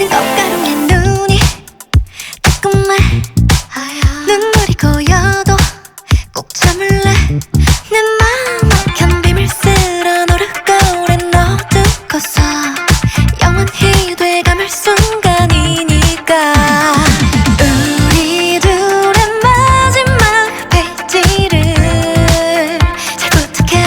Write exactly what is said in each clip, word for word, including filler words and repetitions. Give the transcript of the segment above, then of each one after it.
보이는 꽃가루에 눈이 따끔해. 눈물이 고여도 꼭 참을래. 내 마음 막힌 비밀스런 얼굴엔 어두워서 영원히 돼가물 순간이니까. 우리 둘의 마지막 페이지를 잘 부탁해.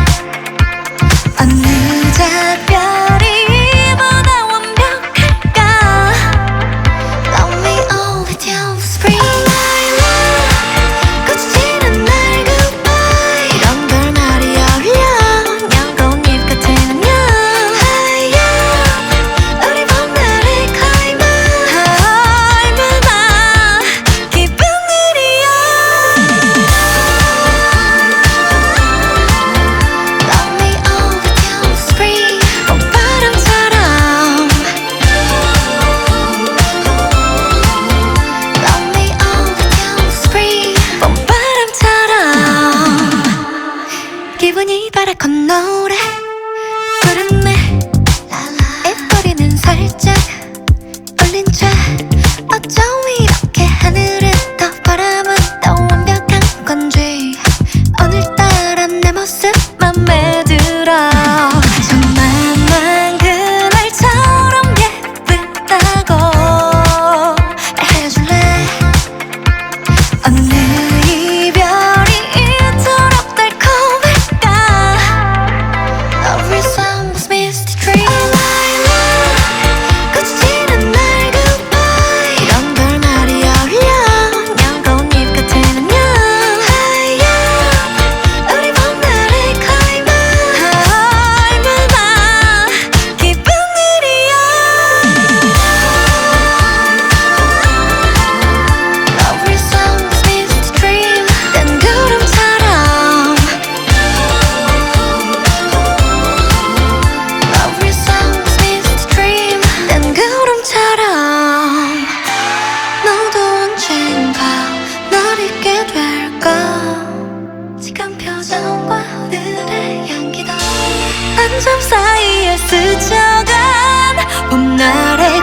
어느 작별이 이보다 완벽할까. Love me all the till spring. Oh my love, 꽃이 지는 날 goodbye. 이런 걸 말이 어울려. 연꽃잎 같은 안녕. Hey you, 우리 봄날의 climax. 얼마나 기쁜 일이야. Love me all the till spring. 봄바람처럼. Love me all the till spring. 봄바람처럼. 기분이 바라건 노래 부르네. 입꼬리는 살짝 올린 채 어쩜 이렇게 하늘은 더 바람은 더 완벽한 건지 오늘따라 내 모습 맘에 들어. 정말만 그날처럼 예쁘다고 말해줄래. 어느 이별이 이토록 달콤할까. Love resembles misty dream. Oh my love, 꽃이 지는 날 goodbye. 이런 걸 말이 어울려. 연꽃잎 같은 안녕. Hey you, 우리 봄날의 climax. 얼마나 기쁜 일이야. Love resembles misty dream. 난 구름처럼. Love resembles misty dream. 난 구름처럼. 너도 언젠가 날 잊게 될까. 지금 표정과 오늘의 향기도 한점 사이에 스쳐간 봄날의